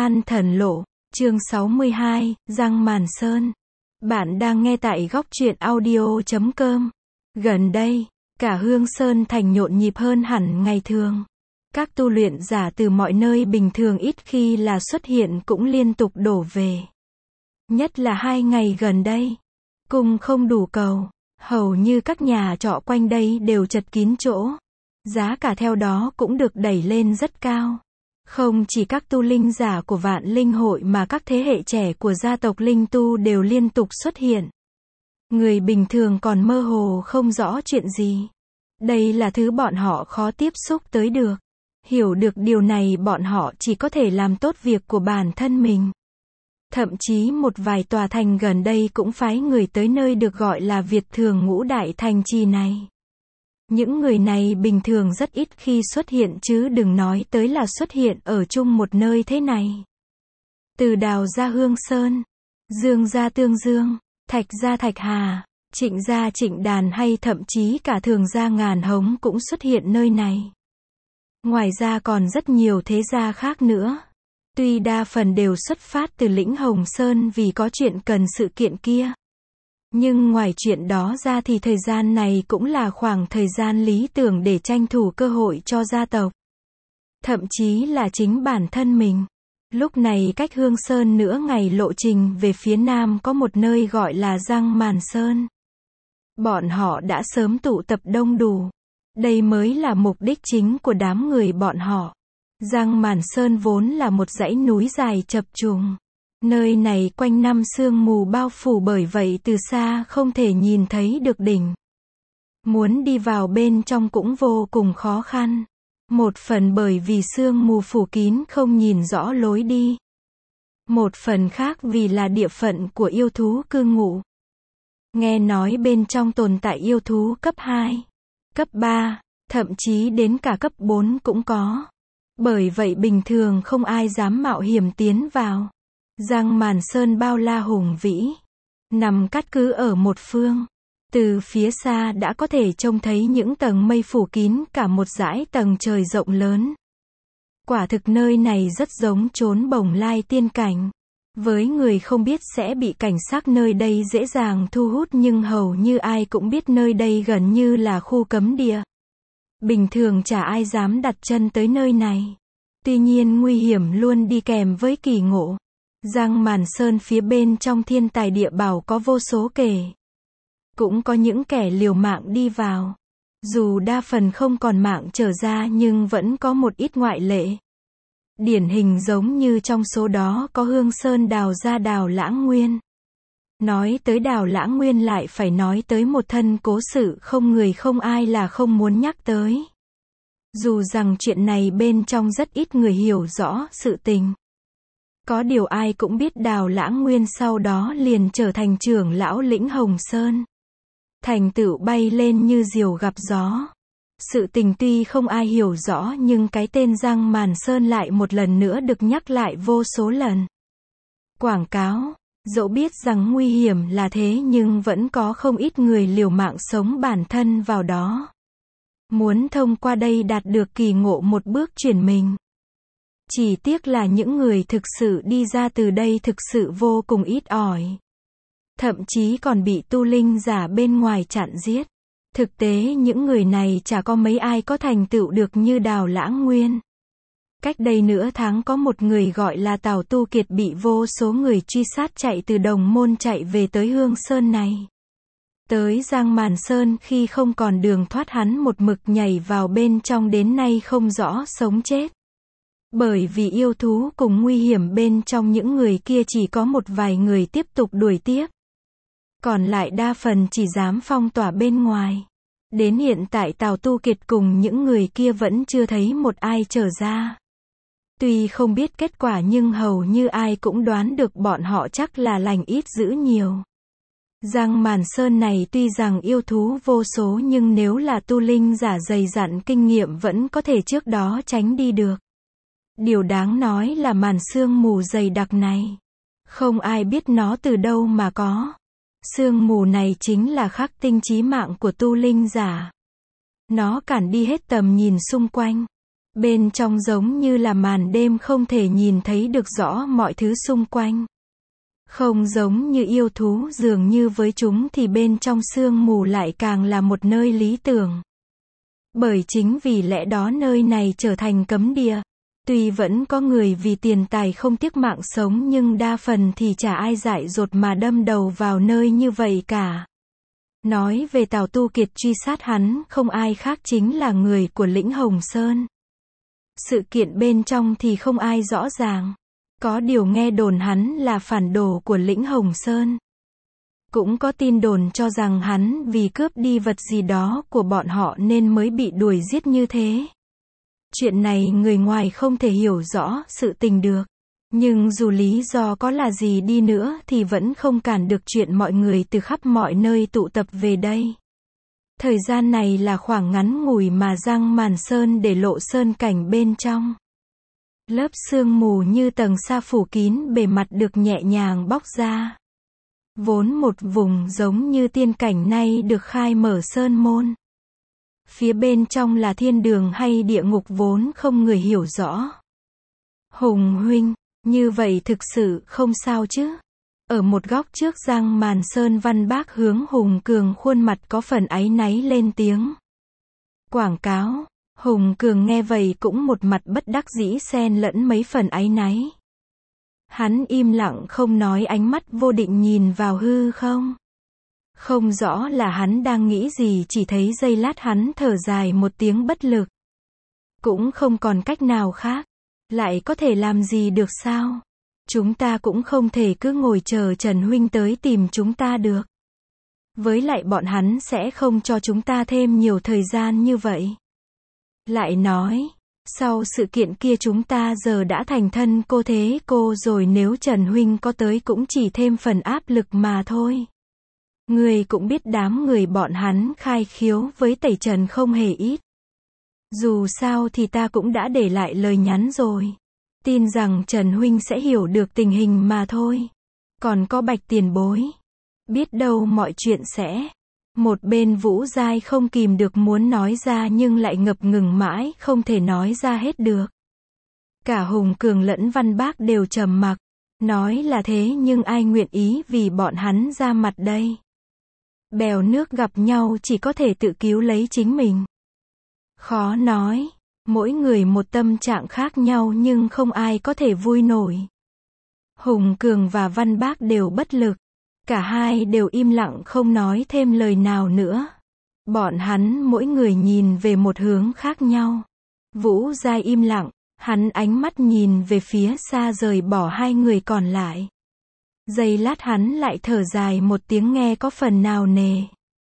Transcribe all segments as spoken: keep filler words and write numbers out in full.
Săn thần lộ, chương sáu mươi hai, Giang Màn Sơn. Bạn đang nghe tại góc truyện audio chấm com. Gần đây, cả Hương Sơn thành nhộn nhịp hơn hẳn ngày thường. Các tu luyện giả từ mọi nơi bình thường ít khi là xuất hiện cũng liên tục đổ về. Nhất là hai ngày gần đây, cung không đủ cầu, hầu như các nhà trọ quanh đây đều chật kín chỗ. Giá cả theo đó cũng được đẩy lên rất cao. Không chỉ các tu linh giả của Vạn Linh hội mà các thế hệ trẻ của gia tộc Linh Tu đều liên tục xuất hiện. Người bình thường còn mơ hồ không rõ chuyện gì. Đây là thứ bọn họ khó tiếp xúc tới được. Hiểu được điều này bọn họ chỉ có thể làm tốt việc của bản thân mình. Thậm chí một vài tòa thành gần đây cũng phái người tới nơi được gọi là Việt Thường Ngũ Đại Thành Trì này. Những người này bình thường rất ít khi xuất hiện chứ đừng nói tới là xuất hiện ở chung một nơi thế này. Từ Đào ra Hương Sơn, Dương ra Tương Dương, Thạch ra Thạch Hà, Trịnh ra Trịnh Đàn hay thậm chí cả Thường ra Ngàn Hống cũng xuất hiện nơi này. Ngoài ra còn rất nhiều thế gia khác nữa. Tuy đa phần đều xuất phát từ lĩnh Hồng Sơn vì có chuyện cần sự kiện kia. Nhưng ngoài chuyện đó ra thì thời gian này cũng là khoảng thời gian lý tưởng để tranh thủ cơ hội cho gia tộc. Thậm chí là chính bản thân mình. Lúc này cách Hương Sơn nửa ngày lộ trình về phía nam có một nơi gọi là Giang Màn Sơn. Bọn họ đã sớm tụ tập đông đủ. Đây mới là mục đích chính của đám người bọn họ. Giang Màn Sơn vốn là một dãy núi dài chập trùng. Nơi này quanh năm sương mù bao phủ bởi vậy từ xa không thể nhìn thấy được đỉnh. Muốn đi vào bên trong cũng vô cùng khó khăn. Một phần bởi vì sương mù phủ kín không nhìn rõ lối đi. Một phần khác vì là địa phận của yêu thú cư ngụ. Nghe nói bên trong tồn tại yêu thú cấp hai, cấp ba, thậm chí đến cả cấp bốn cũng có. Bởi vậy bình thường không ai dám mạo hiểm tiến vào. Giang Màn Sơn bao la hùng vĩ, nằm cát cứ ở một phương. Từ phía xa đã có thể trông thấy những tầng mây phủ kín cả một dải tầng trời rộng lớn. Quả thực nơi này rất giống chốn bồng lai tiên cảnh. Với người không biết sẽ bị cảnh sắc nơi đây dễ dàng thu hút nhưng hầu như ai cũng biết nơi đây gần như là khu cấm địa. Bình thường chả ai dám đặt chân tới nơi này. Tuy nhiên nguy hiểm luôn đi kèm với kỳ ngộ. Giang Màn Sơn phía bên trong thiên tài địa bảo có vô số kể. Cũng có những kẻ liều mạng đi vào. Dù đa phần không còn mạng trở ra nhưng vẫn có một ít ngoại lệ. Điển hình giống như trong số đó có Hương Sơn đào ra Đào Lãng Nguyên. Nói tới Đào Lãng Nguyên lại phải nói tới một thân cố sự không người không ai là không muốn nhắc tới. Dù rằng chuyện này bên trong rất ít người hiểu rõ sự tình. Có điều ai cũng biết Đào Lãng Nguyên sau đó liền trở thành trưởng lão lĩnh Hồng Sơn. Thành tựu bay lên như diều gặp gió. Sự tình tuy không ai hiểu rõ nhưng cái tên Giang Màn Sơn lại một lần nữa được nhắc lại vô số lần. Quảng cáo, dẫu biết rằng nguy hiểm là thế nhưng vẫn có không ít người liều mạng sống bản thân vào đó. Muốn thông qua đây đạt được kỳ ngộ một bước chuyển mình. Chỉ tiếc là những người thực sự đi ra từ đây thực sự vô cùng ít ỏi. Thậm chí còn bị tu linh giả bên ngoài chặn giết. Thực tế những người này chả có mấy ai có thành tựu được như Đào Lãng Nguyên. Cách đây nửa tháng có một người gọi là Tào Tu Kiệt bị vô số người truy sát chạy từ Đồng Môn chạy về tới Hương Sơn này. Tới Giang Màn Sơn khi không còn đường thoát hắn một mực nhảy vào bên trong đến nay không rõ sống chết. Bởi vì yêu thú cùng nguy hiểm bên trong những người kia chỉ có một vài người tiếp tục đuổi tiếp. Còn lại đa phần chỉ dám phong tỏa bên ngoài. Đến hiện tại Tào Tu Kiệt cùng những người kia vẫn chưa thấy một ai trở ra. Tuy không biết kết quả nhưng hầu như ai cũng đoán được bọn họ chắc là lành ít dữ nhiều. Giang Màn Sơn này tuy rằng yêu thú vô số nhưng nếu là tu linh giả dày dặn kinh nghiệm vẫn có thể trước đó tránh đi được. Điều đáng nói là màn sương mù dày đặc này. Không ai biết nó từ đâu mà có. Sương mù này chính là khắc tinh chí mạng của tu linh giả. Nó cản đi hết tầm nhìn xung quanh. Bên trong giống như là màn đêm không thể nhìn thấy được rõ mọi thứ xung quanh. Không giống như yêu thú, dường như với chúng thì bên trong sương mù lại càng là một nơi lý tưởng. Bởi chính vì lẽ đó nơi này trở thành cấm địa. Tuy vẫn có người vì tiền tài không tiếc mạng sống nhưng đa phần thì chả ai dại dột mà đâm đầu vào nơi như vậy cả. Nói về Tào Tu Kiệt truy sát hắn, không ai khác chính là người của lĩnh Hồng Sơn. Sự kiện bên trong thì không ai rõ ràng. Có điều nghe đồn hắn là phản đồ của lĩnh Hồng Sơn. Cũng có tin đồn cho rằng hắn vì cướp đi vật gì đó của bọn họ nên mới bị đuổi giết như thế. Chuyện này người ngoài không thể hiểu rõ sự tình được. Nhưng dù lý do có là gì đi nữa thì vẫn không cản được chuyện mọi người từ khắp mọi nơi tụ tập về đây. Thời gian này là khoảng ngắn ngủi mà Giang Màn Sơn để lộ sơn cảnh bên trong. Lớp sương mù như tầng sa phủ kín bề mặt được nhẹ nhàng bóc ra. Vốn một vùng giống như tiên cảnh nay được khai mở sơn môn. Phía bên trong là thiên đường hay địa ngục vốn không người hiểu rõ. Hùng huynh, như vậy thực sự không sao chứ? Ở một góc trước Giang Màn Sơn Văn Bác hướng Hùng Cường khuôn mặt có phần áy náy lên tiếng. Quảng cáo. Hùng Cường nghe vậy cũng một mặt bất đắc dĩ xen lẫn mấy phần áy náy. Hắn im lặng không nói, ánh mắt vô định nhìn vào hư không. Không rõ là hắn đang nghĩ gì, chỉ thấy giây lát hắn thở dài một tiếng bất lực. Cũng không còn cách nào khác. Lại có thể làm gì được sao? Chúng ta cũng không thể cứ ngồi chờ Trần huynh tới tìm chúng ta được. Với lại bọn hắn sẽ không cho chúng ta thêm nhiều thời gian như vậy. Lại nói, sau sự kiện kia chúng ta giờ đã thành thân cô thế cô rồi, nếu Trần huynh có tới cũng chỉ thêm phần áp lực mà thôi. Người cũng biết đám người bọn hắn khai khiếu với tẩy trần không hề ít. Dù sao thì ta cũng đã để lại lời nhắn rồi. Tin rằng Trần huynh sẽ hiểu được tình hình mà thôi. Còn có Bạch tiền bối. Biết đâu mọi chuyện sẽ... Một bên Vũ Giai không kìm được muốn nói ra nhưng lại ngập ngừng mãi, không thể nói ra hết được. Cả Hùng Cường lẫn Văn Bác đều trầm mặc. Nói là thế nhưng ai nguyện ý vì bọn hắn ra mặt đây? Bèo nước gặp nhau chỉ có thể tự cứu lấy chính mình. Khó nói. Mỗi người một tâm trạng khác nhau nhưng không ai có thể vui nổi. Hùng Cường và Văn Bác đều bất lực. Cả hai đều im lặng không nói thêm lời nào nữa. Bọn hắn mỗi người nhìn về một hướng khác nhau. Vũ Giai im lặng, hắn ánh mắt nhìn về phía xa rời bỏ hai người còn lại. Giây lát hắn lại thở dài một tiếng nghe có phần nào nề.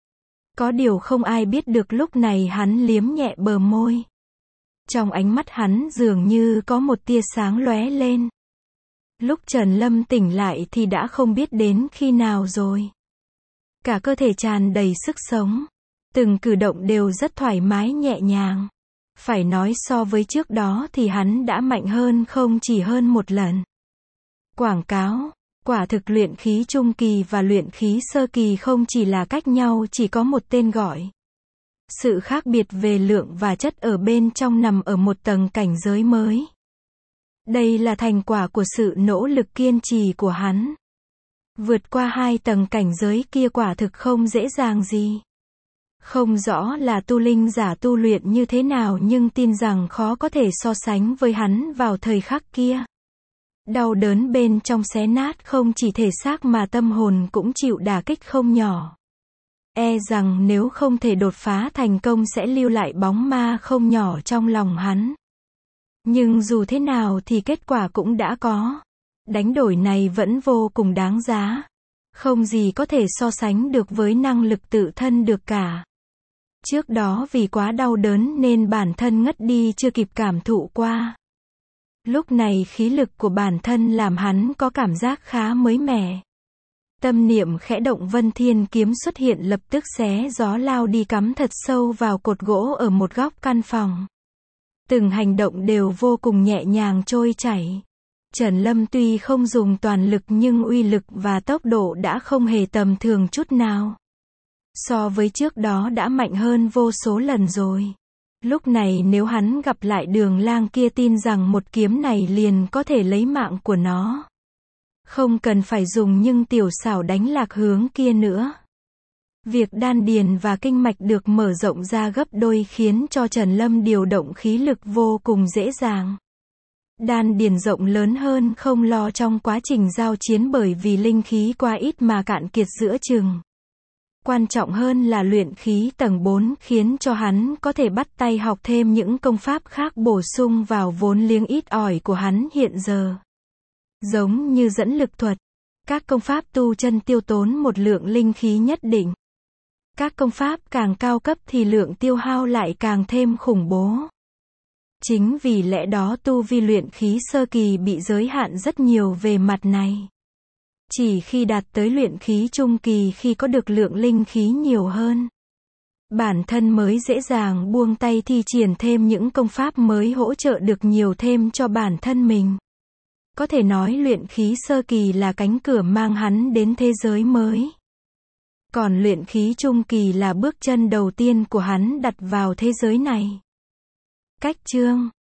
Có điều không ai biết được lúc này hắn liếm nhẹ bờ môi. Trong ánh mắt hắn dường như có một tia sáng lóe lên. Lúc Trần Lâm tỉnh lại thì đã không biết đến khi nào rồi. Cả cơ thể tràn đầy sức sống. Từng cử động đều rất thoải mái nhẹ nhàng. Phải nói so với trước đó thì hắn đã mạnh hơn không chỉ hơn một lần. Quảng cáo. Quả thực luyện khí trung kỳ và luyện khí sơ kỳ không chỉ là cách nhau, chỉ có một tên gọi. Sự khác biệt về lượng và chất ở bên trong nằm ở một tầng cảnh giới mới. Đây là thành quả của sự nỗ lực kiên trì của hắn. Vượt qua hai tầng cảnh giới kia quả thực không dễ dàng gì. Không rõ là tu linh giả tu luyện như thế nào nhưng tin rằng khó có thể so sánh với hắn vào thời khắc kia. Đau đớn bên trong xé nát không chỉ thể xác mà tâm hồn cũng chịu đả kích không nhỏ. E rằng nếu không thể đột phá thành công sẽ lưu lại bóng ma không nhỏ trong lòng hắn. Nhưng dù thế nào thì kết quả cũng đã có. Đánh đổi này vẫn vô cùng đáng giá. Không gì có thể so sánh được với năng lực tự thân được cả. Trước đó vì quá đau đớn nên bản thân ngất đi chưa kịp cảm thụ qua. Lúc này khí lực của bản thân làm hắn có cảm giác khá mới mẻ. Tâm niệm khẽ động, Vân Thiên kiếm xuất hiện lập tức xé gió lao đi cắm thật sâu vào cột gỗ ở một góc căn phòng. Từng hành động đều vô cùng nhẹ nhàng trôi chảy. Trần Lâm tuy không dùng toàn lực nhưng uy lực và tốc độ đã không hề tầm thường chút nào. So với trước đó đã mạnh hơn vô số lần rồi. Lúc này nếu hắn gặp lại Đường Lang kia tin rằng một kiếm này liền có thể lấy mạng của nó. Không cần phải dùng nhưng tiểu xảo đánh lạc hướng kia nữa. Việc đan điền và kinh mạch được mở rộng ra gấp đôi khiến cho Trần Lâm điều động khí lực vô cùng dễ dàng. Đan điền rộng lớn hơn không lo trong quá trình giao chiến bởi vì linh khí quá ít mà cạn kiệt giữa chừng. Quan trọng hơn là luyện khí tầng bốn khiến cho hắn có thể bắt tay học thêm những công pháp khác bổ sung vào vốn liếng ít ỏi của hắn hiện giờ. Giống như dẫn lực thuật, các công pháp tu chân tiêu tốn một lượng linh khí nhất định. Các công pháp càng cao cấp thì lượng tiêu hao lại càng thêm khủng bố. Chính vì lẽ đó tu vi luyện khí sơ kỳ bị giới hạn rất nhiều về mặt này. Chỉ khi đạt tới luyện khí trung kỳ khi có được lượng linh khí nhiều hơn, bản thân mới dễ dàng buông tay thi triển thêm những công pháp mới hỗ trợ được nhiều thêm cho bản thân mình. Có thể nói luyện khí sơ kỳ là cánh cửa mang hắn đến thế giới mới. Còn luyện khí trung kỳ là bước chân đầu tiên của hắn đặt vào thế giới này. Cách chương